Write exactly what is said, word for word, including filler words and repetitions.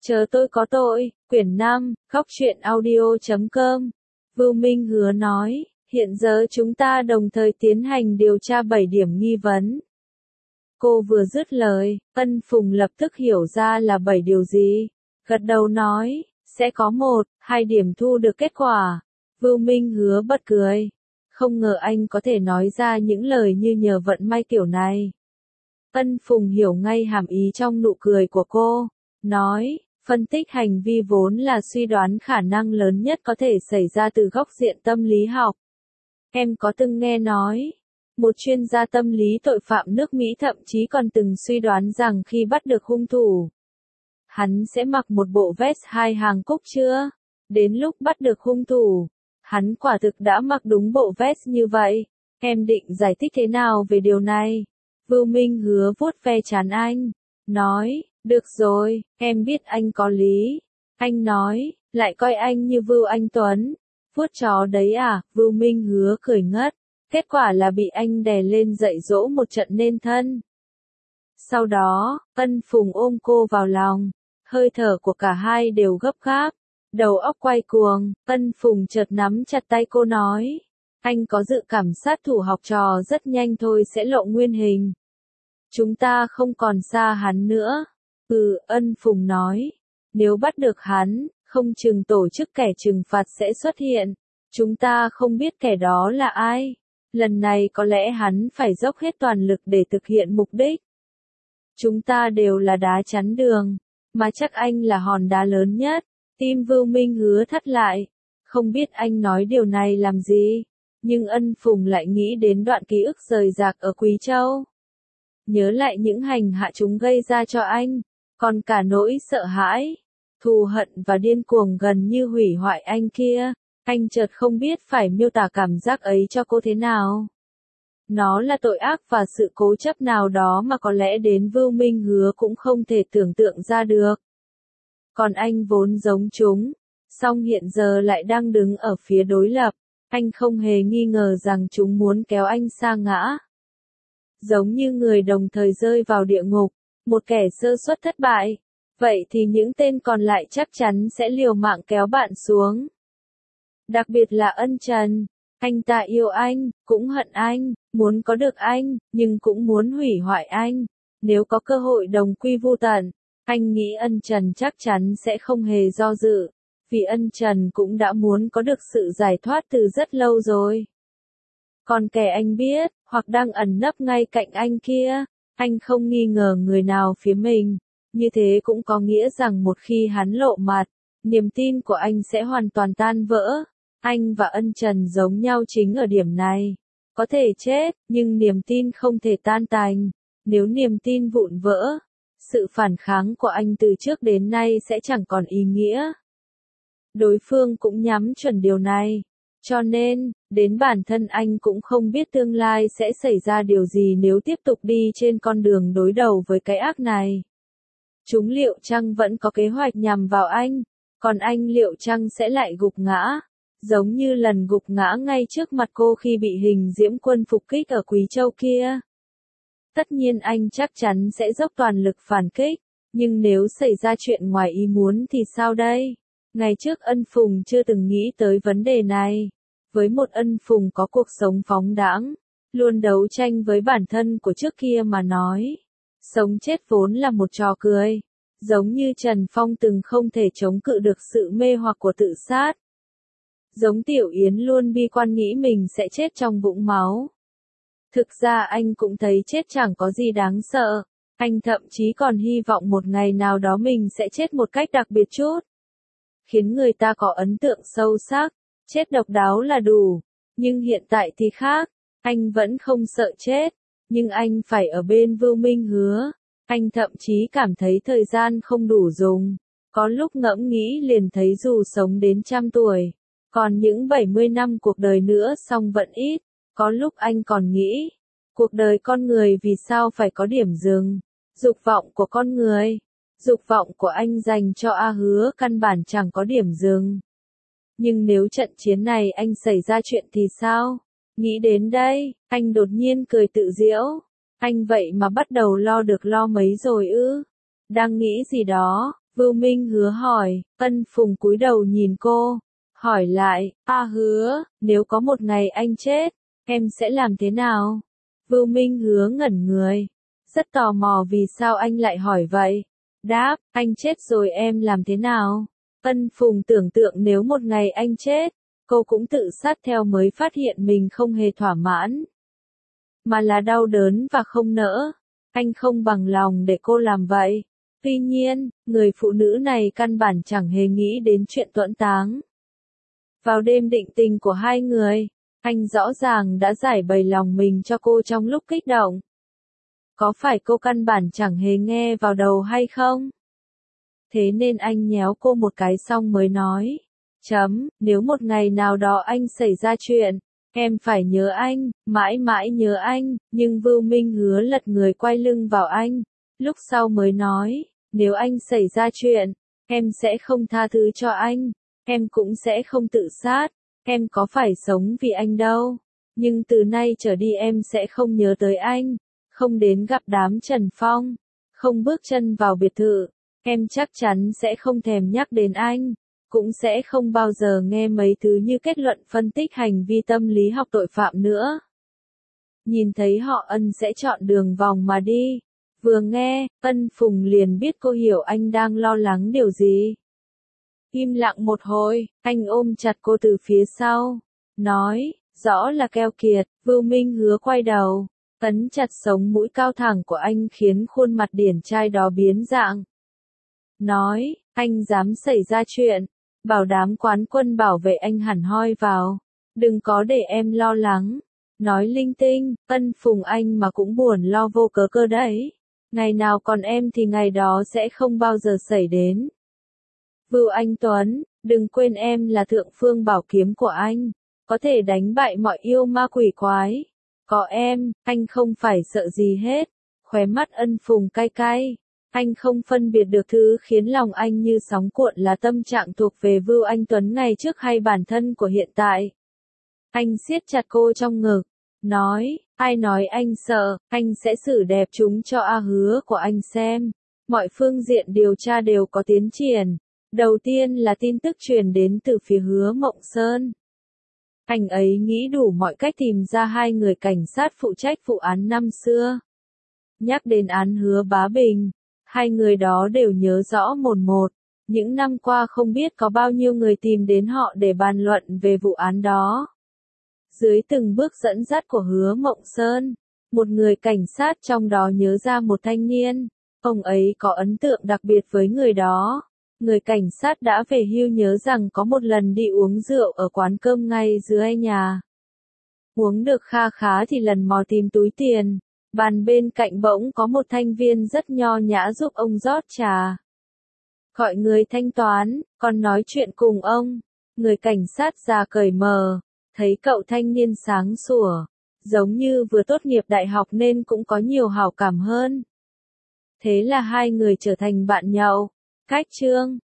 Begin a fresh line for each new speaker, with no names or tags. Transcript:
Chờ tôi có tội, quyển năm, góc truyện audio chấm com. Vưu Minh Hứa nói, hiện giờ chúng ta đồng thời tiến hành điều tra bảy điểm nghi vấn. Cô vừa dứt lời, Ân Phùng lập tức hiểu ra là bảy điều gì. Gật đầu nói, sẽ có một, hai điểm thu được kết quả. Vưu Minh Hứa bật cười. Không ngờ anh có thể nói ra những lời như nhờ vận may kiểu này. Ân Phùng hiểu ngay hàm ý trong nụ cười của cô. Nói, phân tích hành vi vốn là suy đoán khả năng lớn nhất có thể xảy ra từ góc diện tâm lý học. Em có từng nghe nói, một chuyên gia tâm lý tội phạm nước Mỹ thậm chí còn từng suy đoán rằng khi bắt được hung thủ, hắn sẽ mặc một bộ vest hai hàng cúc chưa? Đến lúc bắt được hung thủ, hắn quả thực đã mặc đúng bộ vest như vậy. Em định giải thích thế nào về điều này? Vưu Minh Hứa vuốt ve trán anh, nói, được rồi, em biết anh có lý. Anh nói, lại coi anh như Vưu Anh Tuấn. Vuốt chó đấy à? Vưu Minh Hứa cười ngất. Kết quả là bị anh đè lên dạy dỗ một trận nên thân. Sau đó, Ân Phùng ôm cô vào lòng. Hơi thở của cả hai đều gấp gáp. Đầu óc quay cuồng, Ân Phùng chợt nắm chặt tay cô nói. Anh có dự cảm sát thủ học trò rất nhanh thôi sẽ lộ nguyên hình. Chúng ta không còn xa hắn nữa. Ừ, Ân Phùng nói. Nếu bắt được hắn, không chừng tổ chức kẻ trừng phạt sẽ xuất hiện. Chúng ta không biết kẻ đó là ai. Lần này có lẽ hắn phải dốc hết toàn lực để thực hiện mục đích. Chúng ta đều là đá chắn đường, mà chắc anh là hòn đá lớn nhất. Tim Vưu Minh Hứa thắt lại. Không biết anh nói điều này làm gì, nhưng Ân Phùng lại nghĩ đến đoạn ký ức rời rạc ở Quý Châu. Nhớ lại những hành hạ chúng gây ra cho anh, còn cả nỗi sợ hãi, thù hận và điên cuồng gần như hủy hoại anh kia. Anh chợt không biết phải miêu tả cảm giác ấy cho cô thế nào. Nó là tội ác và sự cố chấp nào đó mà có lẽ đến Vưu Minh Hứa cũng không thể tưởng tượng ra được. Còn anh vốn giống chúng, song hiện giờ lại đang đứng ở phía đối lập. Anh không hề nghi ngờ rằng chúng muốn kéo anh sa ngã. Giống như người đồng thời rơi vào địa ngục, một kẻ sơ suất thất bại. Vậy thì những tên còn lại chắc chắn sẽ liều mạng kéo bạn xuống. Đặc biệt là Ân Trần. Anh ta yêu anh, cũng hận anh, muốn có được anh, nhưng cũng muốn hủy hoại anh. Nếu có cơ hội đồng quy vu tận, anh nghĩ Ân Trần chắc chắn sẽ không hề do dự. Vì Ân Trần cũng đã muốn có được sự giải thoát từ rất lâu rồi. Còn kẻ anh biết, hoặc đang ẩn nấp ngay cạnh anh kia, anh không nghi ngờ người nào phía mình. Như thế cũng có nghĩa rằng một khi hắn lộ mặt, niềm tin của anh sẽ hoàn toàn tan vỡ. Anh và Ân Trần giống nhau chính ở điểm này. Có thể chết, nhưng niềm tin không thể tan tành. Nếu niềm tin vụn vỡ, sự phản kháng của anh từ trước đến nay sẽ chẳng còn ý nghĩa. Đối phương cũng nhắm chuẩn điều này. Cho nên, đến bản thân anh cũng không biết tương lai sẽ xảy ra điều gì nếu tiếp tục đi trên con đường đối đầu với cái ác này. Chúng liệu chăng vẫn có kế hoạch nhằm vào anh, còn anh liệu chăng sẽ lại gục ngã, giống như lần gục ngã ngay trước mặt cô khi bị Hình Diễm Quân phục kích ở Quý Châu kia. Tất nhiên anh chắc chắn sẽ dốc toàn lực phản kích, nhưng nếu xảy ra chuyện ngoài ý muốn thì sao đây? Ngày trước Ân Phùng chưa từng nghĩ tới vấn đề này. Với một Ân Phùng có cuộc sống phóng đãng, luôn đấu tranh với bản thân của trước kia mà nói, sống chết vốn là một trò cười. Giống như Trần Phong từng không thể chống cự được sự mê hoặc của tự sát. Giống Tiểu Yến luôn bi quan nghĩ mình sẽ chết trong vũng máu. Thực ra anh cũng thấy chết chẳng có gì đáng sợ. Anh thậm chí còn hy vọng một ngày nào đó mình sẽ chết một cách đặc biệt chút, khiến người ta có ấn tượng sâu sắc. Chết độc đáo là đủ. Nhưng hiện tại thì khác. Anh vẫn không sợ chết. Nhưng anh phải ở bên Vưu Minh Hứa. Anh thậm chí cảm thấy thời gian không đủ dùng. Có lúc ngẫm nghĩ liền thấy dù sống đến trăm tuổi, còn những bảy mươi năm cuộc đời nữa song vẫn ít. Có lúc anh còn nghĩ, cuộc đời con người vì sao phải có điểm dừng? Dục vọng của con người, dục vọng của anh dành cho A Hứa căn bản chẳng có điểm dừng. Nhưng nếu trận chiến này anh xảy ra chuyện thì sao? Nghĩ đến đây, anh đột nhiên cười tự giễu. Anh vậy mà bắt đầu lo được lo mấy rồi ư? Đang nghĩ gì đó, Vưu Minh Hứa hỏi, Ân Phùng cúi đầu nhìn cô, hỏi lại, A Hứa, nếu có một ngày anh chết, em sẽ làm thế nào? Vưu Minh Hứa ngẩn người, rất tò mò vì sao anh lại hỏi vậy. Đáp, anh chết rồi em làm thế nào? Ân Phùng tưởng tượng nếu một ngày anh chết, cô cũng tự sát theo mới phát hiện mình không hề thỏa mãn, mà là đau đớn và không nỡ. Anh không bằng lòng để cô làm vậy. Tuy nhiên, người phụ nữ này căn bản chẳng hề nghĩ đến chuyện tuẫn táng. Vào đêm định tình của hai người, anh rõ ràng đã giải bày lòng mình cho cô trong lúc kích động. Có phải cô căn bản chẳng hề nghe vào đầu hay không? Thế nên anh nhéo cô một cái xong mới nói. Chấm, nếu một ngày nào đó anh xảy ra chuyện, em phải nhớ anh, mãi mãi nhớ anh, nhưng Vưu Minh Hứa lật người quay lưng vào anh. Lúc sau mới nói, nếu anh xảy ra chuyện, em sẽ không tha thứ cho anh, em cũng sẽ không tự sát, em có phải sống vì anh đâu. Nhưng từ nay trở đi em sẽ không nhớ tới anh, không đến gặp đám Trần Phong, không bước chân vào biệt thự, em chắc chắn sẽ không thèm nhắc đến anh, cũng sẽ không bao giờ nghe mấy thứ như kết luận phân tích hành vi tâm lý học tội phạm nữa. Nhìn thấy họ Ân sẽ chọn đường vòng mà đi. Vừa nghe, Ân Phùng liền biết cô hiểu anh đang lo lắng điều gì. Im lặng một hồi, anh ôm chặt cô từ phía sau, nói, rõ là keo kiệt. Vưu Minh Hứa quay đầu, ấn chặt sống mũi cao thẳng của anh khiến khuôn mặt điển trai đó biến dạng. Nói, anh dám xảy ra chuyện, bảo đám quán quân bảo vệ anh hẳn hoi vào, đừng có để em lo lắng. Nói linh tinh, Ân Phùng anh mà cũng buồn lo vô cớ cơ đấy. Ngày nào còn em thì ngày đó sẽ không bao giờ xảy đến. Vưu Anh Tuấn, đừng quên em là thượng phương bảo kiếm của anh, có thể đánh bại mọi yêu ma quỷ quái. Có em, anh không phải sợ gì hết. Khóe mắt Ân Phùng cay cay. Anh không phân biệt được thứ khiến lòng anh như sóng cuộn là tâm trạng thuộc về Vưu Anh Tuấn ngày trước hay bản thân của hiện tại. Anh siết chặt cô trong ngực, nói, ai nói anh sợ, anh sẽ xử đẹp chúng cho A Hứa của anh xem. Mọi phương diện điều tra đều có tiến triển. Đầu tiên là tin tức truyền đến từ phía Hứa Mộng Sơn. Anh ấy nghĩ đủ mọi cách tìm ra hai người cảnh sát phụ trách vụ án năm xưa. Nhắc đến án Hứa Bá Bình, hai người đó đều nhớ rõ mồn một. Những năm qua không biết có bao nhiêu người tìm đến họ để bàn luận về vụ án đó. Dưới từng bước dẫn dắt của Hứa Mộng Sơn, một người cảnh sát trong đó nhớ ra một thanh niên. Ông ấy có ấn tượng đặc biệt với người đó. Người cảnh sát đã về hưu nhớ rằng có một lần đi uống rượu ở quán cơm ngay dưới nhà. Uống được kha khá thì lần mò tìm túi tiền. Bàn bên cạnh bỗng có một thanh viên rất nho nhã giúp ông rót trà. Gọi người thanh toán, còn nói chuyện cùng ông. Người cảnh sát già cởi mờ, thấy cậu thanh niên sáng sủa, giống như vừa tốt nghiệp đại học nên cũng có nhiều hảo cảm hơn. Thế là hai người trở thành bạn nhậu. Cách chương